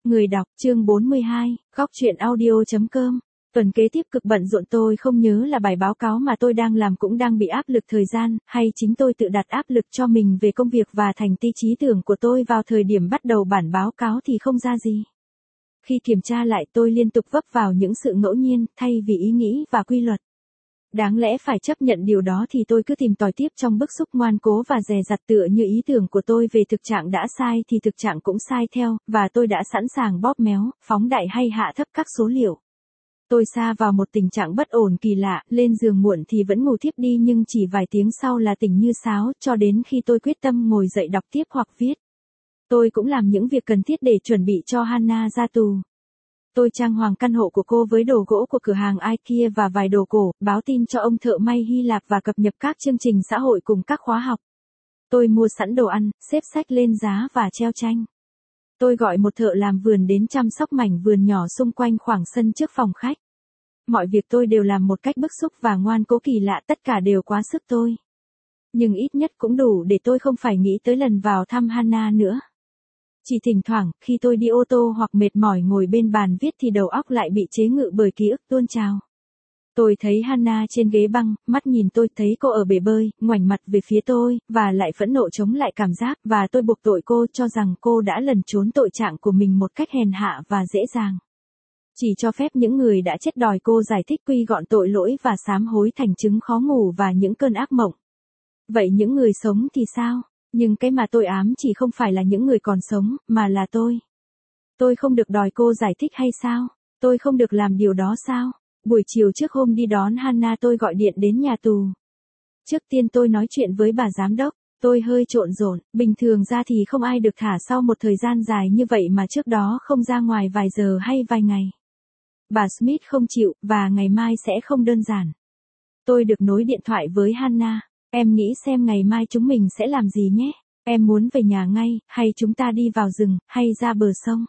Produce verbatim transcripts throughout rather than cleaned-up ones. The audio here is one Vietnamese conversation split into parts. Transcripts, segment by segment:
Người đọc, chương bốn mươi hai, góc truyện audio.com. Tuần kế tiếp cực bận rộn, tôi không nhớ là bài báo cáo mà tôi đang làm cũng đang bị áp lực thời gian, hay chính tôi tự đặt áp lực cho mình về công việc và thành tích trí tưởng của tôi vào thời điểm bắt đầu bản báo cáo thì không ra gì. Khi kiểm tra lại tôi liên tục vấp vào những sự ngẫu nhiên, thay vì ý nghĩ và quy luật. Đáng lẽ phải chấp nhận điều đó thì tôi cứ tìm tòi tiếp trong bức xúc ngoan cố và dè dặt, tựa như ý tưởng của tôi về thực trạng đã sai thì thực trạng cũng sai theo, và tôi đã sẵn sàng bóp méo, phóng đại hay hạ thấp các số liệu. Tôi sa vào một tình trạng bất ổn kỳ lạ, lên giường muộn thì vẫn ngủ thiếp đi nhưng chỉ vài tiếng sau là tỉnh như sáo, cho đến khi tôi quyết tâm ngồi dậy đọc tiếp hoặc viết. Tôi cũng làm những việc cần thiết để chuẩn bị cho Hannah ra tù. Tôi trang hoàng căn hộ của cô với đồ gỗ của cửa hàng IKEA và vài đồ cổ, báo tin cho ông thợ may Hy Lạp và cập nhật các chương trình xã hội cùng các khóa học. Tôi mua sẵn đồ ăn, xếp sách lên giá và treo tranh. Tôi gọi một thợ làm vườn đến chăm sóc mảnh vườn nhỏ xung quanh khoảng sân trước phòng khách. Mọi việc tôi đều làm một cách bức xúc và ngoan cố kỳ lạ, tất cả đều quá sức tôi. Nhưng ít nhất cũng đủ để tôi không phải nghĩ tới lần vào thăm Hannah nữa. Chỉ thỉnh thoảng, khi tôi đi ô tô hoặc mệt mỏi ngồi bên bàn viết thì đầu óc lại bị chế ngự bởi ký ức tuôn trào. Tôi thấy Hannah trên ghế băng, mắt nhìn tôi, thấy cô ở bể bơi, ngoảnh mặt về phía tôi, và lại phẫn nộ chống lại cảm giác, và tôi buộc tội cô, cho rằng cô đã lẩn trốn tội trạng của mình một cách hèn hạ và dễ dàng. Chỉ cho phép những người đã chết đòi cô giải thích quy gọn tội lỗi và sám hối thành chứng khó ngủ và những cơn ác mộng. Vậy những người sống thì sao? Nhưng cái mà tôi ám chỉ không phải là những người còn sống, mà là tôi. Tôi không được đòi cô giải thích hay sao? Tôi không được làm điều đó sao? Buổi chiều trước hôm đi đón Hannah tôi gọi điện đến nhà tù. Trước tiên tôi nói chuyện với bà giám đốc. Tôi hơi trộn rộn, bình thường ra thì không ai được thả sau một thời gian dài như vậy mà trước đó không ra ngoài vài giờ hay vài ngày. Bà Smith không chịu, và ngày mai sẽ không đơn giản. Tôi được nối điện thoại với Hannah. Em nghĩ xem ngày mai chúng mình sẽ làm gì nhé. Em muốn về nhà ngay, hay chúng ta đi vào rừng, hay ra bờ sông.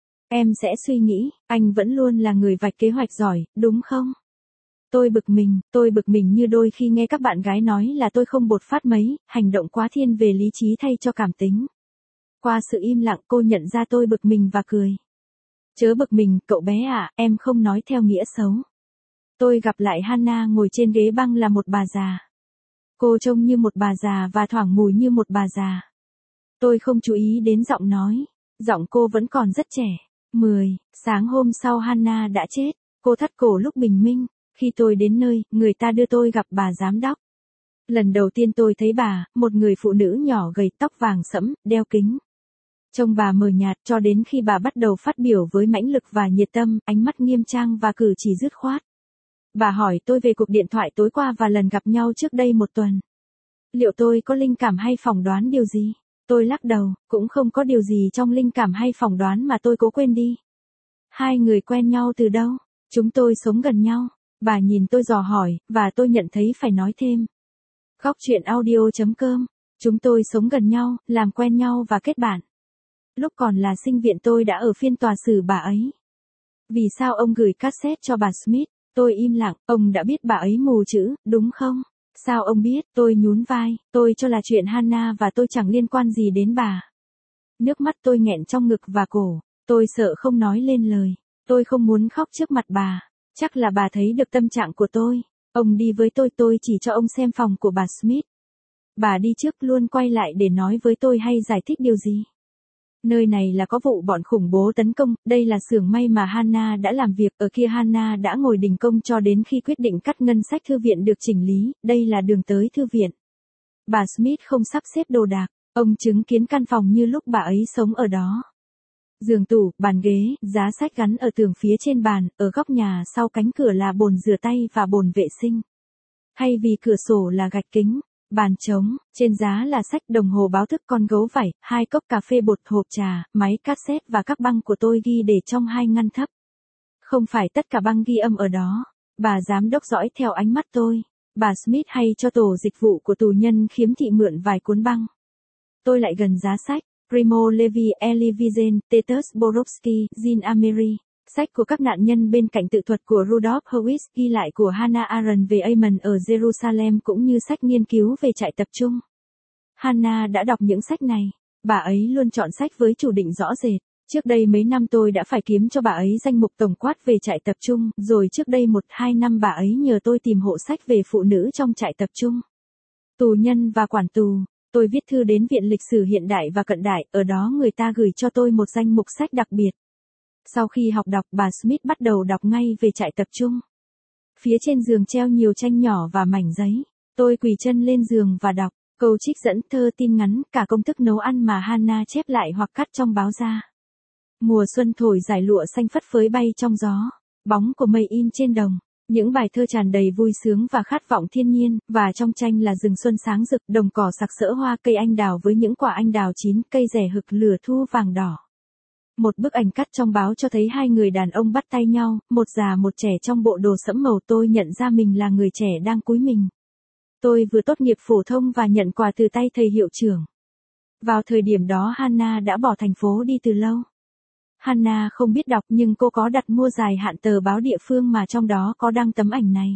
Em sẽ suy nghĩ, anh vẫn luôn là người vạch kế hoạch giỏi, đúng không? Tôi bực mình, tôi bực mình như đôi khi nghe các bạn gái nói là tôi không bột phát mấy, hành động quá thiên về lý trí thay cho cảm tính. Qua sự im lặng cô nhận ra tôi bực mình và cười. Chớ bực mình, cậu bé ạ, em không nói theo nghĩa xấu. Tôi gặp lại Hannah ngồi trên ghế băng là một bà già. Cô trông như một bà già và thoảng mùi như một bà già. Tôi không chú ý đến giọng nói. Giọng cô vẫn còn rất trẻ. mười, sáng hôm sau Hannah đã chết. Cô thắt cổ lúc bình minh. Khi tôi đến nơi, người ta đưa tôi gặp bà giám đốc. Lần đầu tiên tôi thấy bà, một người phụ nữ nhỏ gầy, tóc vàng sẫm, đeo kính. Trông bà mờ nhạt cho đến khi bà bắt đầu phát biểu với mãnh lực và nhiệt tâm, ánh mắt nghiêm trang và cử chỉ dứt khoát. Bà hỏi tôi về cuộc điện thoại tối qua và lần gặp nhau trước đây một tuần. Liệu tôi có linh cảm hay phỏng đoán điều gì? Tôi lắc đầu, cũng không có điều gì trong linh cảm hay phỏng đoán mà tôi cố quên đi. Hai người quen nhau từ đâu? Chúng tôi sống gần nhau. Bà nhìn tôi dò hỏi, và tôi nhận thấy phải nói thêm. Góc truyện audio.com. Chúng tôi sống gần nhau, làm quen nhau và kết bạn. Lúc còn là sinh viên tôi đã ở phiên tòa xử bà ấy. Vì sao ông gửi cassette cho bà Smith? Tôi im lặng, ông đã biết bà ấy mù chữ, đúng không? Sao ông biết? Tôi nhún vai, tôi cho là chuyện Hannah và tôi chẳng liên quan gì đến bà. Nước mắt tôi nghẹn trong ngực và cổ, tôi sợ không nói lên lời. Tôi không muốn khóc trước mặt bà. Chắc là bà thấy được tâm trạng của tôi. Ông đi với tôi, tôi chỉ cho ông xem phòng của bà Smith. Bà đi trước luôn quay lại để nói với tôi hay giải thích điều gì. Nơi này là có vụ bọn khủng bố tấn công, đây là xưởng may mà Hannah đã làm việc, ở kia Hannah đã ngồi đình công cho đến khi quyết định cắt ngân sách thư viện được chỉnh lý, đây là đường tới thư viện. Bà Smith không sắp xếp đồ đạc, ông chứng kiến căn phòng như lúc bà ấy sống ở đó. Giường tủ, bàn ghế, giá sách gắn ở tường phía trên bàn, ở góc nhà sau cánh cửa là bồn rửa tay và bồn vệ sinh. Hay vì cửa sổ là gạch kính. Bàn trống, trên giá là sách, đồng hồ báo thức, con gấu vảy, hai cốc cà phê bột, hộp trà, máy cassette và các băng của tôi ghi để trong hai ngăn thấp. Không phải tất cả băng ghi âm ở đó. Bà giám đốc dõi theo ánh mắt tôi. Bà Smith hay cho tổ dịch vụ của tù nhân khiếm thị mượn vài cuốn băng. Tôi lại gần giá sách. Primo Levi, Elie Wiesel, Titus Borowski, Jean Amery. Sách của các nạn nhân bên cạnh tự thuật của Rudolf Hewis, ghi lại của Hannah Arendt về Amen ở Jerusalem, cũng như sách nghiên cứu về trại tập trung. Hannah đã đọc những sách này. Bà ấy luôn chọn sách với chủ định rõ rệt. Trước đây mấy năm tôi đã phải kiếm cho bà ấy danh mục tổng quát về trại tập trung, rồi trước đây một hai năm bà ấy nhờ tôi tìm hộ sách về phụ nữ trong trại tập trung, tù nhân và quản tù. Tôi viết thư đến Viện Lịch sử Hiện đại và Cận đại, ở đó người ta gửi cho tôi một danh mục sách đặc biệt. Sau khi học đọc, bà Smith bắt đầu đọc ngay về trại tập trung. Phía trên giường treo nhiều tranh nhỏ và mảnh giấy. Tôi quỳ chân lên giường và đọc câu trích dẫn, thơ, tin ngắn, cả công thức nấu ăn mà Hannah chép lại hoặc cắt trong báo ra. Mùa xuân thổi dải lụa xanh phất phới bay trong gió, bóng của mây in trên đồng. Những bài thơ tràn đầy vui sướng và khát vọng thiên nhiên, và trong tranh là rừng xuân sáng rực, đồng cỏ sặc sỡ hoa cây anh đào với những quả anh đào chín, cây rẻ hực lửa thu vàng đỏ. Một bức ảnh cắt trong báo cho thấy hai người đàn ông bắt tay nhau, một già một trẻ trong bộ đồ sẫm màu. Tôi nhận ra mình là người trẻ đang cúi mình. Tôi vừa tốt nghiệp phổ thông và nhận quà từ tay thầy hiệu trưởng. Vào thời điểm đó Hannah đã bỏ thành phố đi từ lâu. Hannah không biết đọc nhưng cô có đặt mua dài hạn tờ báo địa phương mà trong đó có đăng tấm ảnh này.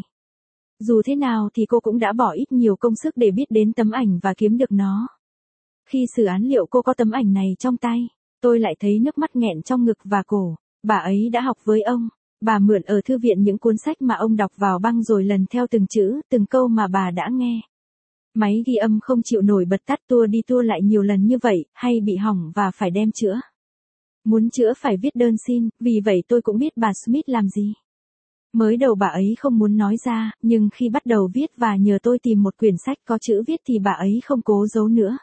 Dù thế nào thì cô cũng đã bỏ ít nhiều công sức để biết đến tấm ảnh và kiếm được nó. Khi xử án liệu cô có tấm ảnh này trong tay, tôi lại thấy nước mắt nghẹn trong ngực và cổ. Bà ấy đã học với ông. Bà mượn ở thư viện những cuốn sách mà ông đọc vào băng rồi lần theo từng chữ, từng câu mà bà đã nghe. Máy ghi âm không chịu nổi bật tắt, tua đi tua lại nhiều lần như vậy, hay bị hỏng và phải đem chữa. Muốn chữa phải viết đơn xin, vì vậy tôi cũng biết bà Smith làm gì. Mới đầu bà ấy không muốn nói ra, nhưng khi bắt đầu viết và nhờ tôi tìm một quyển sách có chữ viết thì bà ấy không cố giấu nữa.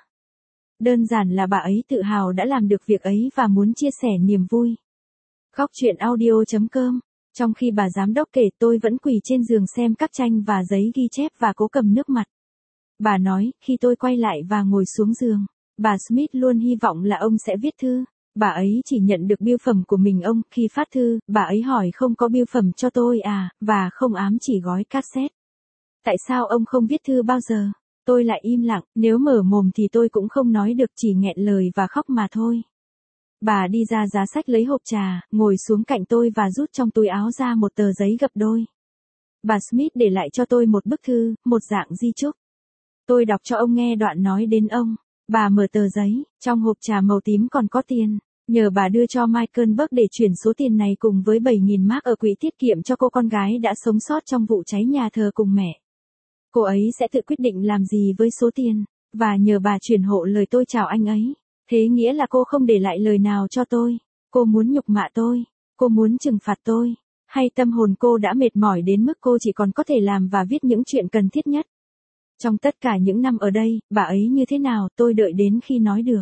Đơn giản là bà ấy tự hào đã làm được việc ấy và muốn chia sẻ niềm vui. Góc truyện audio chấm com. Trong khi bà giám đốc kể, tôi vẫn quỳ trên giường xem các tranh và giấy ghi chép và cố cầm nước mặt. Bà nói, khi tôi quay lại và ngồi xuống giường, bà Smith luôn hy vọng là ông sẽ viết thư. Bà ấy chỉ nhận được bưu phẩm của mình ông. Khi phát thư, bà ấy hỏi không có bưu phẩm cho tôi à, và không ám chỉ gói cassette. Tại sao ông không viết thư bao giờ? Tôi lại im lặng, nếu mở mồm thì tôi cũng không nói được, chỉ nghẹn lời và khóc mà thôi. Bà đi ra giá sách lấy hộp trà, ngồi xuống cạnh tôi và rút trong túi áo ra một tờ giấy gập đôi. Bà Smith để lại cho tôi một bức thư, một dạng di chúc. Tôi đọc cho ông nghe đoạn nói đến ông. Bà mở tờ giấy, trong hộp trà màu tím còn có tiền. Nhờ bà đưa cho Michael Buck để chuyển số tiền này cùng với bảy nghìn mark ở quỹ tiết kiệm cho cô con gái đã sống sót trong vụ cháy nhà thờ cùng mẹ. Cô ấy sẽ tự quyết định làm gì với số tiền, và nhờ bà chuyển hộ lời tôi chào anh ấy. Thế nghĩa là cô không để lại lời nào cho tôi. Cô muốn nhục mạ tôi, cô muốn trừng phạt tôi, hay tâm hồn cô đã mệt mỏi đến mức cô chỉ còn có thể làm và viết những chuyện cần thiết nhất. Trong tất cả những năm ở đây, bà ấy như thế nào, tôi đợi đến khi nói được.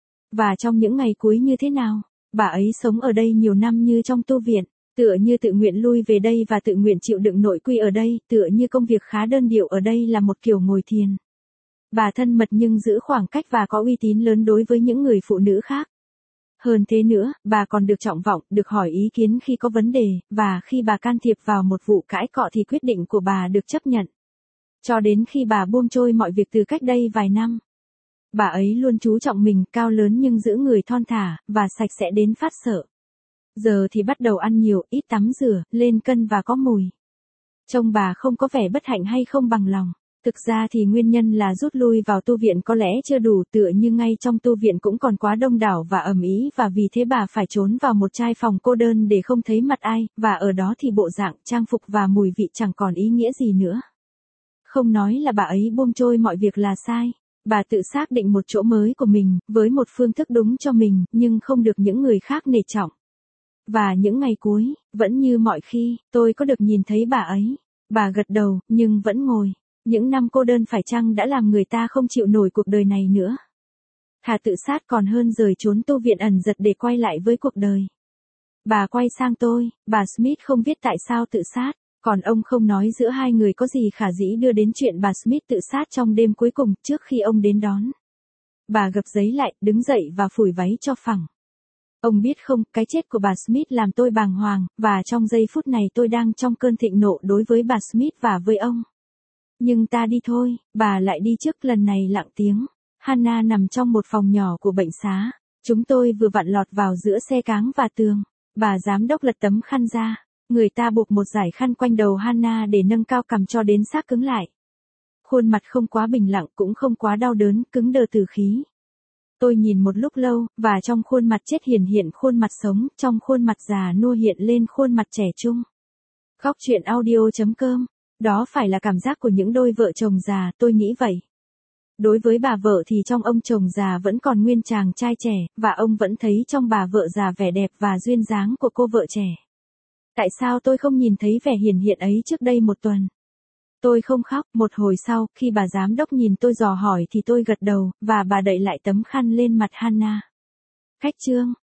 Và trong những ngày cuối như thế nào, bà ấy sống ở đây nhiều năm như trong tu viện, tựa như tự nguyện lui về đây và tự nguyện chịu đựng nội quy ở đây, tựa như công việc khá đơn điệu ở đây là một kiểu ngồi thiền. Bà thân mật nhưng giữ khoảng cách và có uy tín lớn đối với những người phụ nữ khác. Hơn thế nữa, bà còn được trọng vọng, được hỏi ý kiến khi có vấn đề, và khi bà can thiệp vào một vụ cãi cọ thì quyết định của bà được chấp nhận. Cho đến khi bà buông trôi mọi việc từ cách đây vài năm. Bà ấy luôn chú trọng mình, cao lớn nhưng giữ người thon thả, và sạch sẽ đến phát sợ. Giờ thì bắt đầu ăn nhiều, ít tắm rửa, lên cân và có mùi. Trông bà không có vẻ bất hạnh hay không bằng lòng. Thực ra thì nguyên nhân là rút lui vào tu viện có lẽ chưa đủ, tựa như ngay trong tu viện cũng còn quá đông đảo và ầm ĩ, và vì thế bà phải trốn vào một trai phòng cô đơn để không thấy mặt ai, và ở đó thì bộ dạng, trang phục và mùi vị chẳng còn ý nghĩa gì nữa. Không nói là bà ấy buông trôi mọi việc là sai. Bà tự xác định một chỗ mới của mình, với một phương thức đúng cho mình, nhưng không được những người khác nể trọng. Và những ngày cuối, vẫn như mọi khi, tôi có được nhìn thấy bà ấy. Bà gật đầu, nhưng vẫn ngồi. Những năm cô đơn phải chăng đã làm người ta không chịu nổi cuộc đời này nữa. Thà tự sát còn hơn rời trốn tu viện ẩn giật để quay lại với cuộc đời. Bà quay sang tôi, bà Smith không biết tại sao tự sát. Còn ông không nói giữa hai người có gì khả dĩ đưa đến chuyện bà Smith tự sát trong đêm cuối cùng, trước khi ông đến đón. Bà gập giấy lại, đứng dậy và phủi váy cho phẳng. Ông biết không, cái chết của bà Smith làm tôi bàng hoàng, và trong giây phút này tôi đang trong cơn thịnh nộ đối với bà Smith và với ông. Nhưng ta đi thôi, bà lại đi trước, lần này lặng tiếng. Hannah nằm trong một phòng nhỏ của bệnh xá. Chúng tôi vừa vặn lọt vào giữa xe cáng và tường. Bà giám đốc lật tấm khăn ra. Người ta buộc một dải khăn quanh đầu Hannah để nâng cao cằm cho đến xác cứng lại. Khuôn mặt không quá bình lặng cũng không quá đau đớn, cứng đờ từ khí. Tôi nhìn một lúc lâu, và trong khuôn mặt chết hiển hiện khuôn mặt sống, trong khuôn mặt già nua hiện lên khuôn mặt trẻ trung. Khóc chuyện audio chấm com. Đó phải là cảm giác của những đôi vợ chồng già, tôi nghĩ vậy. Đối với bà vợ thì trong ông chồng già vẫn còn nguyên chàng trai trẻ, và ông vẫn thấy trong bà vợ già vẻ đẹp và duyên dáng của cô vợ trẻ. Tại sao tôi không nhìn thấy vẻ hiển hiện ấy trước đây một tuần? Tôi không khóc, một hồi sau, khi bà giám đốc nhìn tôi dò hỏi thì tôi gật đầu, và bà đậy lại tấm khăn lên mặt Hannah. Khách chương.